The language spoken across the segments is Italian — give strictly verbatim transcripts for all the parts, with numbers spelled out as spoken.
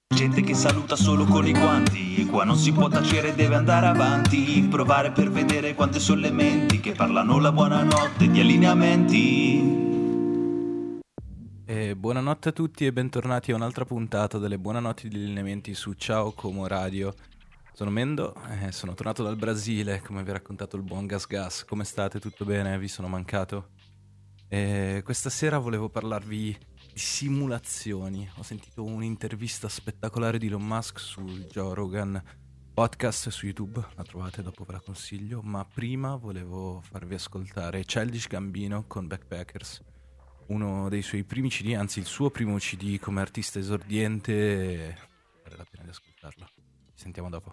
Gente che saluta solo con i guanti, qua non si può tacere, deve andare avanti, provare per vedere quante sono le menti che parlano la buonanotte di allineamenti. E buonanotte a tutti e bentornati a un'altra puntata delle Buonanotti degli allineamenti su Ciao Como Radio. Sono Mendo, eh, sono tornato dal Brasile, come vi ha raccontato il buon Gas Gas. Come state? Tutto bene? Vi sono mancato? E questa sera volevo parlarvi di simulazioni. Ho sentito un'intervista spettacolare di Elon Musk sul Joe Rogan podcast su YouTube, la trovate, dopo ve la consiglio, ma prima volevo farvi ascoltare Childish Gambino con Backpackers, uno dei suoi primi C D, anzi il suo primo C D come artista esordiente. Vale la pena di ascoltarlo. Ci sentiamo dopo.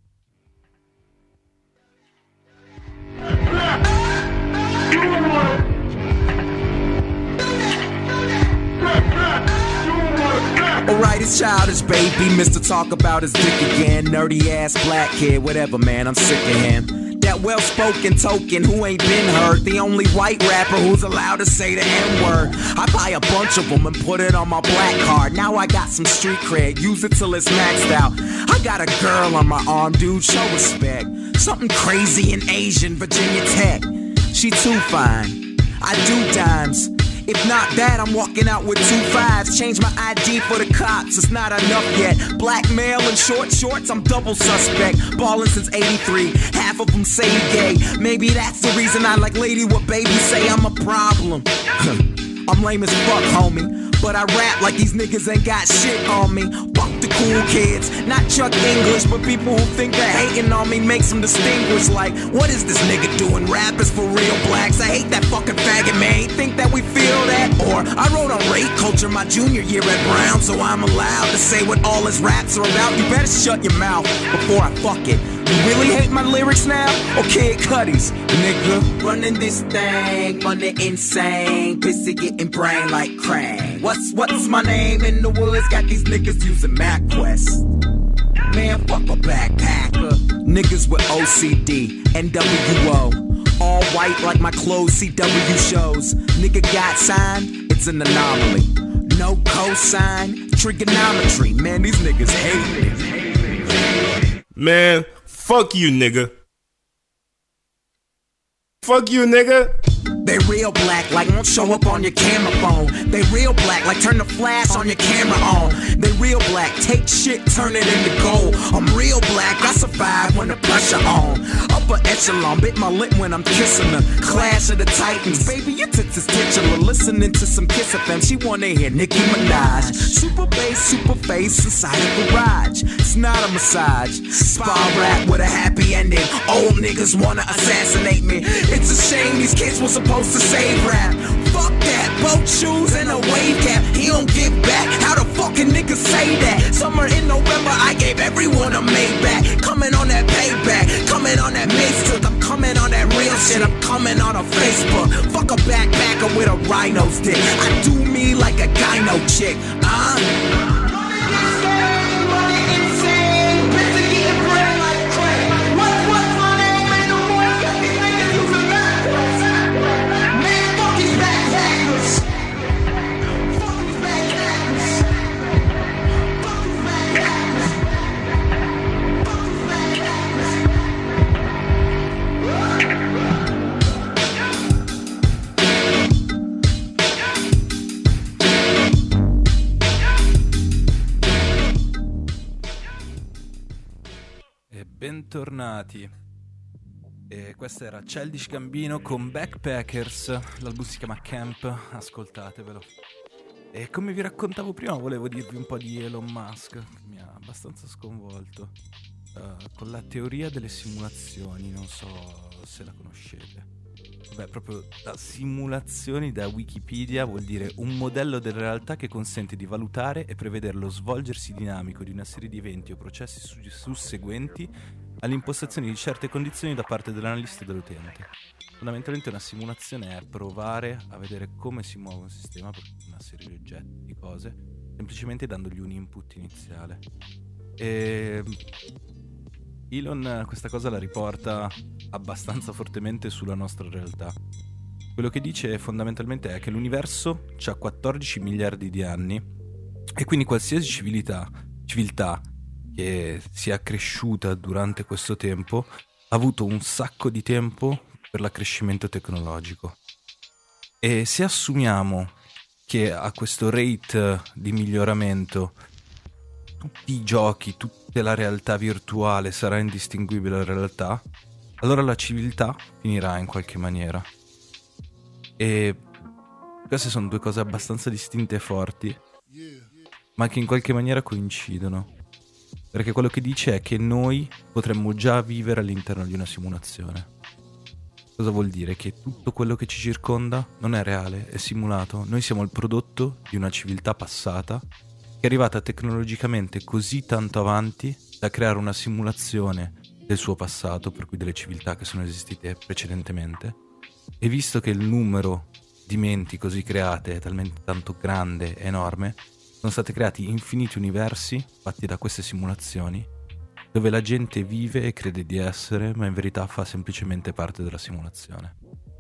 Alright, it's Childish, baby. Mister Talk about his dick again. Nerdy ass black kid, whatever, man. I'm sick of him. That well-spoken token who ain't been hurt. The only white rapper who's allowed to say the N-word. I buy a bunch of them and put it on my black card. Now I got some street cred, use it till it's maxed out. I got a girl on my arm, dude, show respect. Something crazy in Asian, Virginia Tech. She too fine, I do dimes. If not that, I'm walking out with two fives. Change my I D for the cops, it's not enough yet. Black male in short shorts, I'm double suspect. Ballin' since eighty-three, half of them say gay. Maybe that's the reason I like lady what baby say I'm a problem. I'm lame as fuck, homie, but I rap like these niggas ain't got shit on me. Fuck the cool kids, not Chuck English, but people who think they're hating on me makes them distinguish. Like, what is this nigga doing? Rap is for real blacks. I hate that fucking faggot, man. Think that we feel that? Or I wrote on rape culture my junior year at Brown, so I'm allowed to say what all his raps are about. You better shut your mouth before I fuck it. You really hate my lyrics now? Or Kid Cudi's, nigga? Running this thing, money insane. Pissy getting brain like Krang. What's, what's my name in the woods? Got these niggas using MapQuest. Man, fuck a backpacker. Niggas with O C D, N W O. All white like my clothes, C W shows. Nigga got signed, it's an anomaly. No cosign, trigonometry. Man, these niggas hate me. Man, fuck you, nigga. Fuck you, nigga. They real black, like won't show up on your camera phone. They real black, like turn the flash on your camera on. They real black, take shit, turn it into gold. I'm real black, I survive when the pressure on. Upper echelon, bit my lip when I'm kissing her. Clash of the Titans, baby, your tits is titular. Listening to some Kiss F M, she wanna hear Nicki Minaj. Super bass, super face inside a garage. It's not a massage, spa rap with a happy ending. Old niggas wanna assassinate me. It's a shame these kids were supposed to save rap. Fuck that, boat shoes and a wave cap. He don't give back, how the fucking niggas say that? Summer in November, I gave everyone a Maybach. Coming on that payback, coming on that Mace Took. I'm coming on that real shit, I'm coming on a Facebook. Fuck a backpacker with a rhino's dick. I do me like a gyno chick, uh Bentornati. E questa era Childish Gambino con Backpackers. L'album si chiama Camp, ascoltatevelo. E come vi raccontavo prima, volevo dirvi un po' di Elon Musk, che mi ha abbastanza sconvolto, uh, con la teoria delle simulazioni. Non so se la conoscete. Beh, proprio da simulazioni da Wikipedia vuol dire un modello della realtà che consente di valutare e prevedere lo svolgersi dinamico di una serie di eventi o processi su- susseguenti all'impostazione di certe condizioni da parte dell'analista e dell'utente. Fondamentalmente una simulazione è provare a vedere come si muove un sistema per una serie di oggetti, di cose, semplicemente dandogli un input iniziale. E Elon questa cosa la riporta abbastanza fortemente sulla nostra realtà. Quello che dice fondamentalmente è che l'universo ha quattordici miliardi di anni e quindi qualsiasi civiltà civiltà che si è accresciuta durante questo tempo ha avuto un sacco di tempo per l'accrescimento tecnologico. E se assumiamo che a questo rate di miglioramento tutti i giochi, tutta la realtà virtuale sarà indistinguibile dalla realtà, allora la civiltà finirà in qualche maniera. E queste sono due cose abbastanza distinte e forti, ma che in qualche maniera coincidono. Perché quello che dice è che noi potremmo già vivere all'interno di una simulazione. Cosa vuol dire? Che tutto quello che ci circonda non è reale, è simulato. Noi siamo il prodotto di una civiltà passata che è arrivata tecnologicamente così tanto avanti da creare una simulazione del suo passato, per cui delle civiltà che sono esistite precedentemente. E visto che il numero di menti così create è talmente tanto grande e enorme, sono stati creati infiniti universi fatti da queste simulazioni, dove la gente vive e crede di essere, ma in verità fa semplicemente parte della simulazione.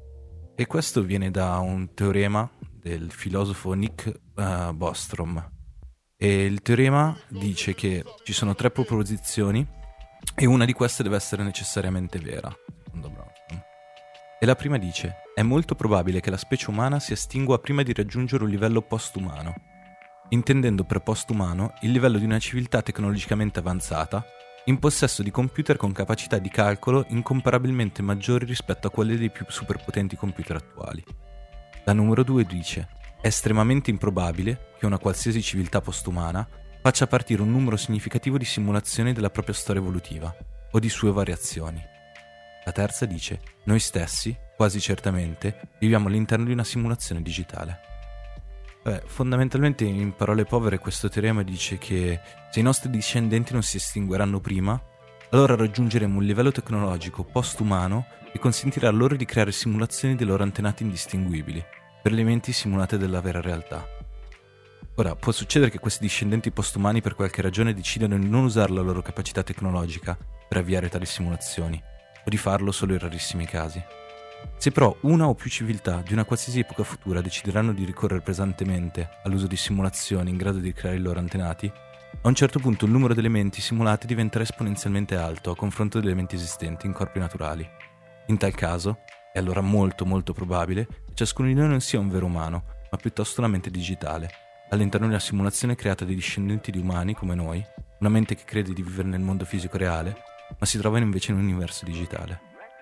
E questo viene da un teorema del filosofo Nick uh, Bostrom. E il teorema dice che ci sono tre proposizioni e una di queste deve essere necessariamente vera, secondo Bostrom. E la prima dice: è molto probabile che la specie umana si estingua prima di raggiungere un livello postumano, intendendo per postumano il livello di una civiltà tecnologicamente avanzata, in possesso di computer con capacità di calcolo incomparabilmente maggiori rispetto a quelle dei più superpotenti computer attuali. La numero due dice: è estremamente improbabile che una qualsiasi civiltà postumana faccia partire un numero significativo di simulazioni della propria storia evolutiva o di sue variazioni. La terza dice: noi stessi, quasi certamente, viviamo all'interno di una simulazione digitale. Beh, fondamentalmente, in parole povere, questo teorema dice che se i nostri discendenti non si estingueranno prima, allora raggiungeremo un livello tecnologico postumano che consentirà loro di creare simulazioni dei loro antenati indistinguibili, per elementi simulate della vera realtà. Ora, può succedere che questi discendenti postumani per qualche ragione decidano di non usare la loro capacità tecnologica per avviare tali simulazioni, o di farlo solo in rarissimi casi. Se però una o più civiltà di una qualsiasi epoca futura decideranno di ricorrere pesantemente all'uso di simulazioni in grado di creare i loro antenati, a un certo punto il numero di elementi simulati diventerà esponenzialmente alto a confronto degli elementi esistenti in corpi naturali. In tal caso, è allora molto molto probabile che ciascuno di noi non sia un vero umano, ma piuttosto una mente digitale, all'interno di una simulazione creata dai discendenti di umani come noi, una mente che crede di vivere nel mondo fisico reale, ma si trova invece in un universo digitale.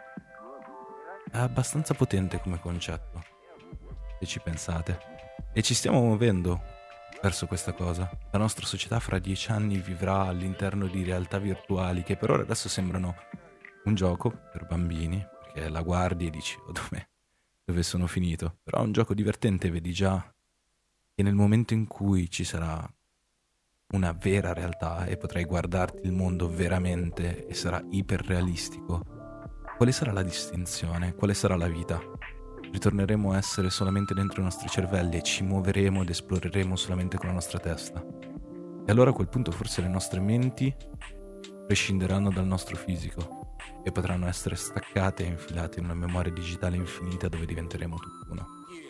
È abbastanza potente come concetto, se ci pensate. E ci stiamo muovendo verso questa cosa. La nostra società fra dieci anni vivrà all'interno di realtà virtuali che per ora adesso sembrano un gioco per bambini, perché la guardi e dici: oh, dove, dove sono finito? Però è un gioco divertente, vedi già che nel momento in cui ci sarà una vera realtà e potrai guardarti il mondo veramente e sarà iperrealistico, quale sarà la distinzione? Quale sarà la vita? Ritorneremo a essere solamente dentro i nostri cervelli e ci muoveremo ed esploreremo solamente con la nostra testa. E allora a quel punto forse le nostre menti prescinderanno dal nostro fisico e potranno essere staccate e infilate in una memoria digitale infinita dove diventeremo tutt'uno.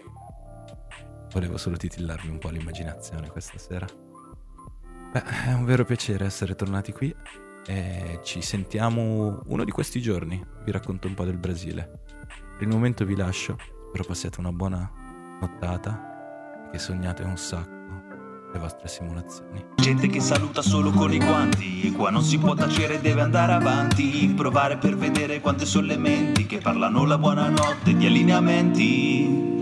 Volevo solo titillarmi un po' l'immaginazione questa sera. Beh, è un vero piacere essere tornati qui e ci sentiamo uno di questi giorni. Vi racconto un po' del Brasile. Per il momento vi lascio, spero passiate una buona nottata e che sognate un sacco le vostre simulazioni. Gente che saluta solo con i guanti, qua non si può tacere, deve andare avanti, provare per vedere quante sono le menti che parlano la buonanotte di allineamenti.